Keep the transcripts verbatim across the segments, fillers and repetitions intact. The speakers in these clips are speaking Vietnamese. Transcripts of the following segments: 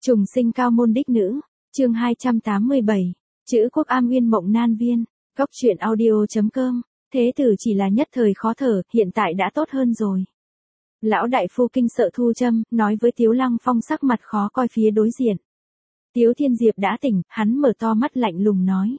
Trùng sinh cao môn đích nữ, chương hai trăm tám mươi bảy, chữ quốc am uyên mộng nan viên, góc truyện audio.com, thế tử chỉ là nhất thời khó thở, hiện tại đã tốt hơn rồi. Lão đại phu kinh sợ thu châm, nói với Tiếu Lăng Phong sắc mặt khó coi phía đối diện. Tiếu Thiên Diệp đã tỉnh, hắn mở to mắt lạnh lùng nói.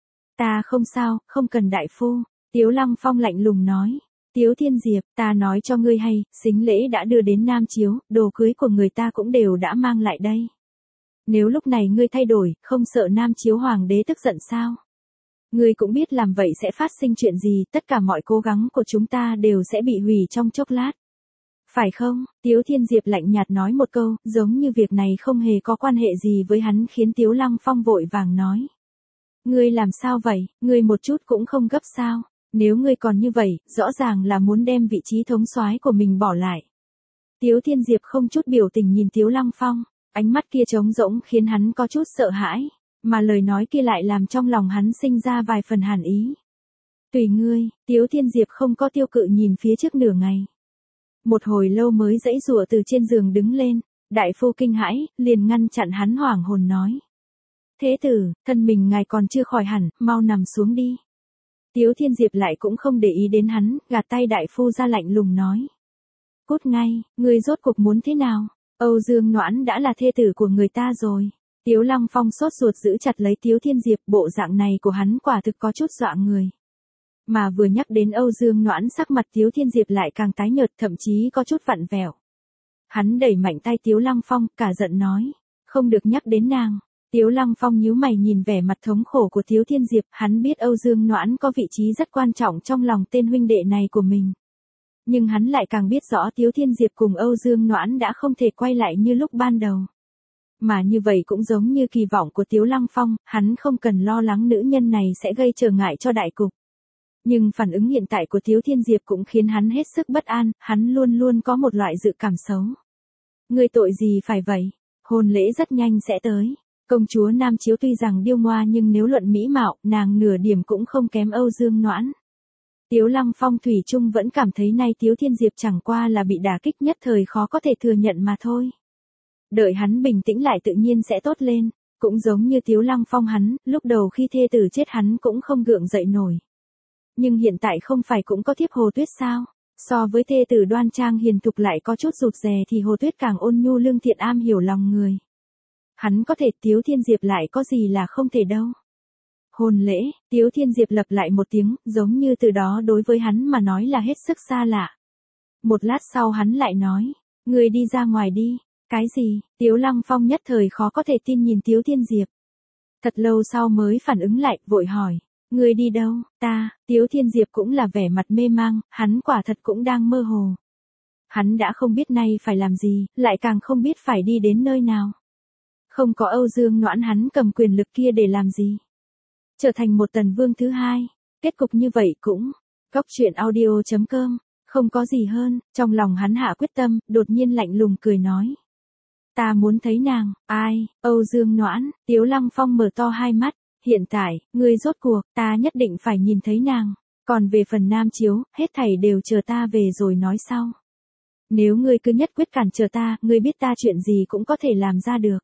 Ta không sao, không cần đại phu. Tiếu Lăng Phong lạnh lùng nói. Tiếu Thiên Diệp, ta nói cho ngươi hay, sính lễ đã đưa đến Nam Chiếu, đồ cưới của người ta cũng đều đã mang lại đây. Nếu lúc này ngươi thay đổi, không sợ Nam Chiếu Hoàng đế tức giận sao? Ngươi cũng biết làm vậy sẽ phát sinh chuyện gì, tất cả mọi cố gắng của chúng ta đều sẽ bị hủy trong chốc lát. Phải không? Tiếu Thiên Diệp lạnh nhạt nói một câu, giống như việc này không hề có quan hệ gì với hắn, khiến Tiếu Lăng Phong vội vàng nói. Ngươi làm sao vậy, ngươi một chút cũng không gấp sao? Nếu ngươi còn như vậy, rõ ràng là muốn đem vị trí thống soái của mình bỏ lại. Tiếu Thiên Diệp không chút biểu tình nhìn Tiếu Lăng Phong, ánh mắt kia trống rỗng khiến hắn có chút sợ hãi, mà lời nói kia lại làm trong lòng hắn sinh ra vài phần hàn ý. Tùy ngươi, Tiếu Thiên Diệp không có tiêu cự nhìn phía trước nửa ngày. Một hồi lâu mới giãy giụa từ trên giường đứng lên, đại phu kinh hãi, liền ngăn chặn hắn hoảng hồn nói. Thế tử, thân mình ngài còn chưa khỏi hẳn, mau nằm xuống đi. Tiếu Thiên Diệp lại cũng không để ý đến hắn, gạt tay đại phu ra lạnh lùng nói. Cút ngay, ngươi rốt cuộc muốn thế nào? Âu Dương Noãn đã là thê tử của người ta rồi. Tiếu Lăng Phong sốt ruột giữ chặt lấy Tiếu Thiên Diệp, bộ dạng này của hắn quả thực có chút dọa người. Mà vừa nhắc đến Âu Dương Noãn, sắc mặt Tiếu Thiên Diệp lại càng tái nhợt, thậm chí có chút vặn vẹo. Hắn đẩy mạnh tay Tiếu Lăng Phong, cả giận nói, không được nhắc đến nàng. Tiếu Lăng Phong nhíu mày nhìn vẻ mặt thống khổ của Tiếu Thiên Diệp, hắn biết Âu Dương Noãn có vị trí rất quan trọng trong lòng tên huynh đệ này của mình. Nhưng hắn lại càng biết rõ Tiếu Thiên Diệp cùng Âu Dương Noãn đã không thể quay lại như lúc ban đầu. Mà như vậy cũng giống như kỳ vọng của Tiếu Lăng Phong, hắn không cần lo lắng nữ nhân này sẽ gây trở ngại cho đại cục. Nhưng phản ứng hiện tại của Tiếu Thiên Diệp cũng khiến hắn hết sức bất an, hắn luôn luôn có một loại dự cảm xấu. Ngươi tội gì phải vậy? Hôn lễ rất nhanh sẽ tới. Công chúa Nam Chiếu tuy rằng điêu ngoa nhưng nếu luận mỹ mạo, nàng nửa điểm cũng không kém Âu Dương Noãn. Tiếu Lăng Phong thủy chung vẫn cảm thấy nay Tiếu Thiên Diệp chẳng qua là bị đả kích nhất thời khó có thể thừa nhận mà thôi. Đợi hắn bình tĩnh lại tự nhiên sẽ tốt lên, cũng giống như Tiếu Lăng Phong hắn, lúc đầu khi thê tử chết hắn cũng không gượng dậy nổi. Nhưng hiện tại không phải cũng có thiếp Hồ Tuyết sao? So với thê tử đoan trang hiền thục lại có chút rụt rè thì Hồ Tuyết càng ôn nhu lương thiện am hiểu lòng người. Hắn có thể, Tiếu Thiên Diệp lại có gì là không thể đâu. Hôn lễ, Tiếu Thiên Diệp lặp lại một tiếng, giống như từ đó đối với hắn mà nói là hết sức xa lạ. Một lát sau hắn lại nói, ngươi đi ra ngoài đi. Cái gì? Tiếu Lăng Phong nhất thời khó có thể tin nhìn Tiếu Thiên Diệp. Thật lâu sau mới phản ứng lại, vội hỏi, ngươi đi đâu? Ta, Tiếu Thiên Diệp cũng là vẻ mặt mê mang, hắn quả thật cũng đang mơ hồ. Hắn đã không biết nay phải làm gì, lại càng không biết phải đi đến nơi nào. Không có Âu Dương Noãn hắn cầm quyền lực kia để làm gì? Trở thành một tần vương thứ hai. Kết cục như vậy cũng, góc truyện audio.com, không có gì hơn. Trong lòng hắn hạ quyết tâm, đột nhiên lạnh lùng cười nói. Ta muốn thấy nàng. Ai? Âu Dương Noãn. Tiếu Lăng Phong mở to hai mắt. Hiện tại, ngươi rốt cuộc, ta nhất định phải nhìn thấy nàng. Còn về phần Nam Chiếu, hết thảy đều chờ ta về rồi nói sau. Nếu ngươi cứ nhất quyết cản trở ta, ngươi biết ta chuyện gì cũng có thể làm ra được.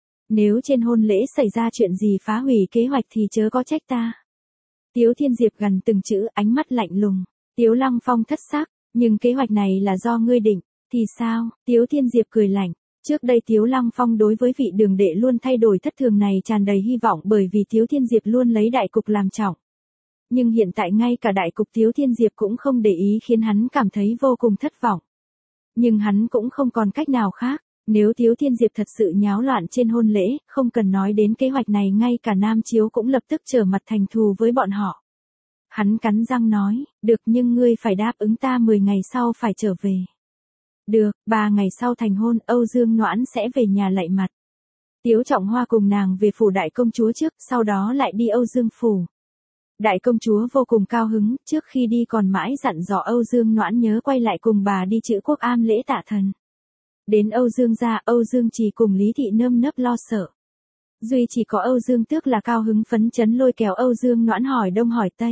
Nếu trên hôn lễ xảy ra chuyện gì phá hủy kế hoạch thì chớ có trách ta. Tiếu Thiên Diệp gần từng chữ, ánh mắt lạnh lùng. Tiếu Lăng Phong thất sắc, nhưng kế hoạch này là do ngươi định, thì sao? Tiếu Thiên Diệp cười lạnh. Trước đây Tiếu Lăng Phong đối với vị đường đệ luôn thay đổi thất thường này tràn đầy hy vọng bởi vì Tiếu Thiên Diệp luôn lấy đại cục làm trọng. Nhưng hiện tại ngay cả đại cục Tiếu Thiên Diệp cũng không để ý khiến hắn cảm thấy vô cùng thất vọng. Nhưng hắn cũng không còn cách nào khác. Nếu Tiếu Thiên Diệp thật sự nháo loạn trên hôn lễ, không cần nói đến kế hoạch này, ngay cả Nam Chiếu cũng lập tức trở mặt thành thù với bọn họ. Hắn cắn răng nói, được, nhưng ngươi phải đáp ứng ta mười ngày sau phải trở về. Được, ba ngày sau thành hôn, Âu Dương Noãn sẽ về nhà lạy mặt. Tiếu Trọng Hoa cùng nàng về phủ đại công chúa trước, sau đó lại đi Âu Dương phủ. Đại công chúa vô cùng cao hứng, trước khi đi còn mãi dặn dò Âu Dương Noãn nhớ quay lại cùng bà đi chữ quốc am lễ tạ thần. Đến Âu Dương gia, Âu Dương Trì cùng Lý Thị nơm nớp lo sợ. Duy chỉ có Âu Dương Tước là cao hứng phấn chấn lôi kéo Âu Dương Noãn hỏi đông hỏi tây.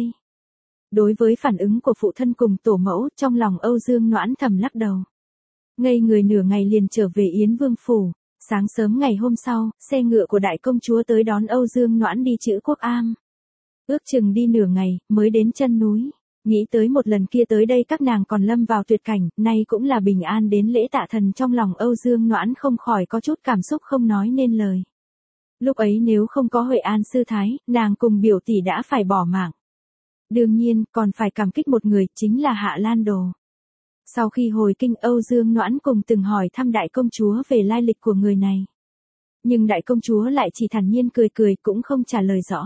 Đối với phản ứng của phụ thân cùng tổ mẫu, trong lòng Âu Dương Noãn thầm lắc đầu. Ngây người nửa ngày liền trở về Yến Vương phủ, Sáng sớm ngày hôm sau, xe ngựa của đại công chúa tới đón Âu Dương Noãn đi Trữ Quốc Am. Ước chừng đi nửa ngày, mới đến chân núi. Nghĩ tới một lần kia tới đây các nàng còn lâm vào tuyệt cảnh, nay cũng là bình an đến lễ tạ thần, trong lòng Âu Dương Noãn không khỏi có chút cảm xúc không nói nên lời. Lúc ấy nếu không có Huệ An sư thái, nàng cùng biểu tỷ đã phải bỏ mạng. Đương nhiên, còn phải cảm kích một người, chính là Hạ Lan Đồ. Sau khi hồi kinh, Âu Dương Noãn cùng từng hỏi thăm đại công chúa về lai lịch của người này. Nhưng đại công chúa lại chỉ thản nhiên cười cười, cũng không trả lời rõ.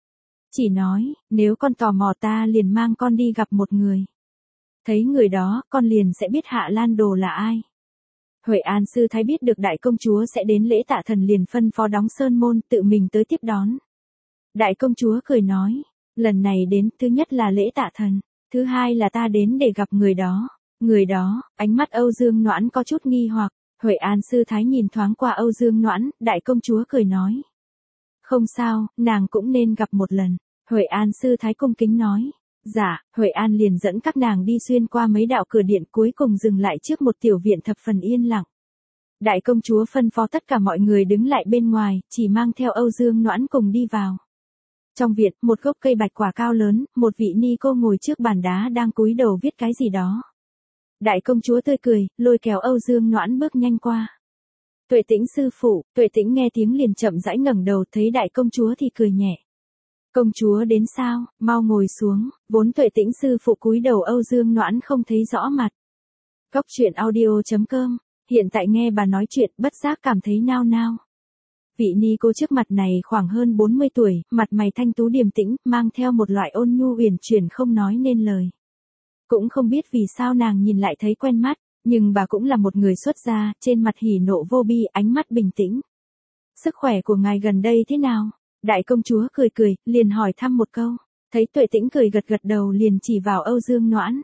Chỉ nói, nếu con tò mò ta liền mang con đi gặp một người. Thấy người đó, con liền sẽ biết Hạ Lan Đồ là ai. Huệ An sư thái biết được đại công chúa sẽ đến lễ tạ thần liền phân phó đóng sơn môn, tự mình tới tiếp đón. Đại công chúa cười nói, lần này đến, thứ nhất là lễ tạ thần, thứ hai là ta đến để gặp người đó. Người đó, ánh mắt Âu Dương Noãn có chút nghi hoặc, Huệ An sư thái nhìn thoáng qua Âu Dương Noãn, đại công chúa cười nói. Không sao, nàng cũng nên gặp một lần. Huệ An sư thái cung kính nói. Dạ, Huệ An liền dẫn các nàng đi xuyên qua mấy đạo cửa điện, cuối cùng dừng lại trước một tiểu viện thập phần yên lặng. Đại công chúa phân phó tất cả mọi người đứng lại bên ngoài, chỉ mang theo Âu Dương Noãn cùng đi vào. Trong viện, một gốc cây bạch quả cao lớn, một vị ni cô ngồi trước bàn đá đang cúi đầu viết cái gì đó. Đại công chúa tươi cười, lôi kéo Âu Dương Noãn bước nhanh qua. Tuệ Tĩnh sư phụ. Tuệ Tĩnh nghe tiếng liền chậm rãi ngẩng đầu, thấy đại công chúa thì cười nhẹ. Công chúa đến sao, mau ngồi xuống. Vốn Tuệ Tĩnh sư phụ cúi đầu Âu Dương Noãn không thấy rõ mặt. Góc truyện audio chấm com, hiện tại nghe bà nói chuyện bất giác cảm thấy nao nao. Vị ni cô trước mặt này khoảng hơn bốn mươi tuổi, mặt mày thanh tú điềm tĩnh, mang theo một loại ôn nhu uyển chuyển không nói nên lời. Cũng không biết vì sao nàng nhìn lại thấy quen mắt, nhưng bà cũng là một người xuất gia, trên mặt hỉ nộ vô bi, ánh mắt bình tĩnh. Sức khỏe của ngài gần đây thế nào? Đại công chúa cười cười, liền hỏi thăm một câu. Thấy Tuệ Tĩnh cười gật gật đầu liền chỉ vào Âu Dương Noãn.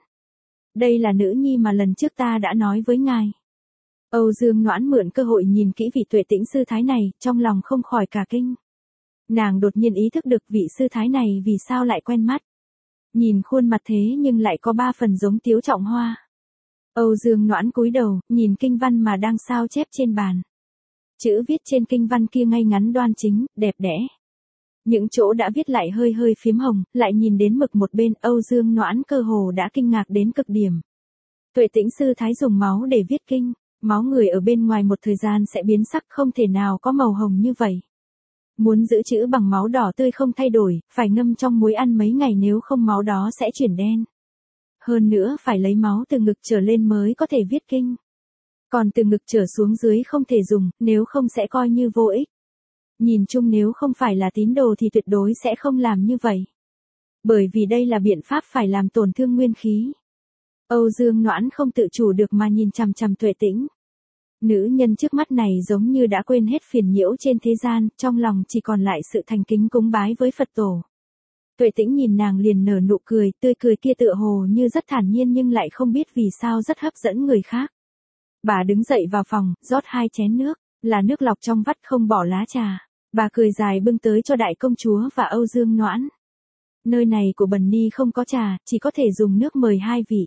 Đây là nữ nhi mà lần trước ta đã nói với ngài. Âu Dương Noãn mượn cơ hội nhìn kỹ vị Tuệ Tĩnh sư thái này, trong lòng không khỏi cả kinh. Nàng đột nhiên ý thức được vị sư thái này vì sao lại quen mắt. Nhìn khuôn mặt thế nhưng lại có ba phần giống Tiếu Trọng Hoa. Âu Dương Noãn cúi đầu, nhìn kinh văn mà đang sao chép trên bàn. Chữ viết trên kinh văn kia ngay ngắn đoan chính, đẹp đẽ. Những chỗ đã viết lại hơi hơi phím hồng, lại nhìn đến mực một bên, Âu Dương Noãn cơ hồ đã kinh ngạc đến cực điểm. Tuệ Tĩnh sư thái dùng máu để viết kinh, máu người ở bên ngoài một thời gian sẽ biến sắc, không thể nào có màu hồng như vậy. Muốn giữ chữ bằng máu đỏ tươi không thay đổi, phải ngâm trong muối ăn mấy ngày, nếu không máu đó sẽ chuyển đen. Hơn nữa phải lấy máu từ ngực trở lên mới có thể viết kinh. Còn từ ngực trở xuống dưới không thể dùng, nếu không sẽ coi như vô ích. Nhìn chung nếu không phải là tín đồ thì tuyệt đối sẽ không làm như vậy. Bởi vì đây là biện pháp phải làm tổn thương nguyên khí. Âu Dương Noãn không tự chủ được mà nhìn chằm chằm Tuệ Tĩnh. Nữ nhân trước mắt này giống như đã quên hết phiền nhiễu trên thế gian, trong lòng chỉ còn lại sự thành kính cúng bái với Phật tổ. Tuệ Tĩnh nhìn nàng liền nở nụ cười, tươi cười kia tựa hồ như rất thản nhiên nhưng lại không biết vì sao rất hấp dẫn người khác. Bà đứng dậy vào phòng, rót hai chén nước, là nước lọc trong vắt không bỏ lá trà. Bà cười dài bưng tới cho đại công chúa và Âu Dương Noãn. Nơi này của Bần Ni không có trà, chỉ có thể dùng nước mời hai vị.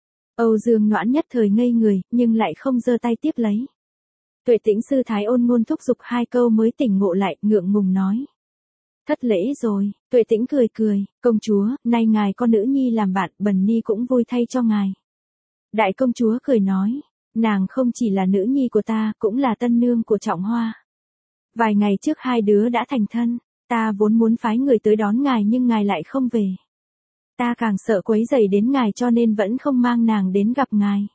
Âu Dương Noãn nhất thời ngây người, nhưng lại không giơ tay tiếp lấy. Tuệ Tĩnh sư thái ôn ngôn thúc giục hai câu mới tỉnh ngộ lại, ngượng ngùng nói. Thất lễ rồi. Tuệ Tĩnh cười cười, công chúa, nay ngài có nữ nhi làm bạn, Bần Ni cũng vui thay cho ngài. Đại công chúa cười nói, nàng không chỉ là nữ nhi của ta, cũng là tân nương của Trọng Hoa. Vài ngày trước hai đứa đã thành thân, ta vốn muốn phái người tới đón ngài nhưng ngài lại không về. Ta càng sợ quấy rầy đến ngài cho nên vẫn không mang nàng đến gặp ngài.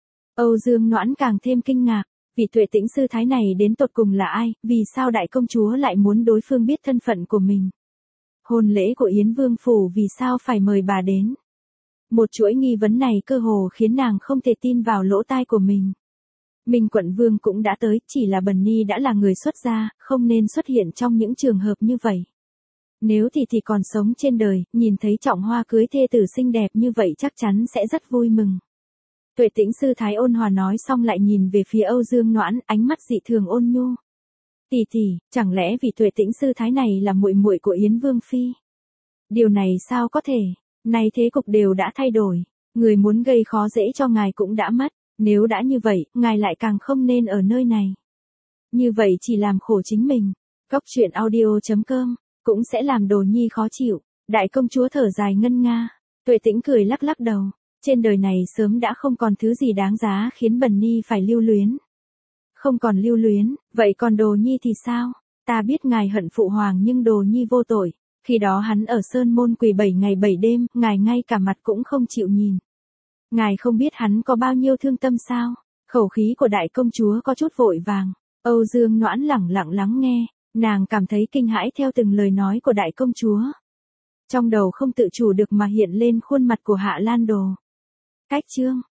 Âu Dương Noãn càng thêm kinh ngạc, vị Tuệ Tĩnh sư thái này đến tột cùng là ai, vì sao đại công chúa lại muốn đối phương biết thân phận của mình. Hôn lễ của Yến Vương Phủ vì sao phải mời bà đến. Một chuỗi nghi vấn này cơ hồ khiến nàng không thể tin vào lỗ tai của mình. Minh Quận Vương cũng đã tới, chỉ là Bần Ni đã là người xuất gia, không nên xuất hiện trong những trường hợp như vậy. Nếu thì thì còn sống trên đời, nhìn thấy Trọng Hoa cưới thê tử xinh đẹp như vậy chắc chắn sẽ rất vui mừng. Tuệ Tĩnh sư thái ôn hòa nói xong lại nhìn về phía Âu Dương Noãn, ánh mắt dị thường ôn nhu. Tỷ tỷ, chẳng lẽ vì Tuệ Tĩnh sư thái này là muội muội của Yến Vương phi? Điều này sao có thể? Nay thế cục đều đã thay đổi, người muốn gây khó dễ cho ngài cũng đã mất, nếu đã như vậy, ngài lại càng không nên ở nơi này. Như vậy chỉ làm khổ chính mình. Cóc truyện audio chấm com cũng sẽ làm Đồ Nhi khó chịu. Đại công chúa thở dài ngân nga. Tuệ Tĩnh cười lắc lắc đầu. Trên đời này sớm đã không còn thứ gì đáng giá khiến Bần Ni phải lưu luyến. Không còn lưu luyến, vậy còn Đồ Nhi thì sao? Ta biết ngài hận phụ hoàng nhưng Đồ Nhi vô tội. Khi đó hắn ở Sơn Môn quỳ bảy ngày bảy đêm, ngài ngay cả mặt cũng không chịu nhìn. Ngài không biết hắn có bao nhiêu thương tâm sao? Khẩu khí của đại công chúa có chút vội vàng. Âu Dương Noãn lẳng lặng lắng nghe, nàng cảm thấy kinh hãi theo từng lời nói của đại công chúa. Trong đầu không tự chủ được mà hiện lên khuôn mặt của Hạ Lan Đồ. Cách chương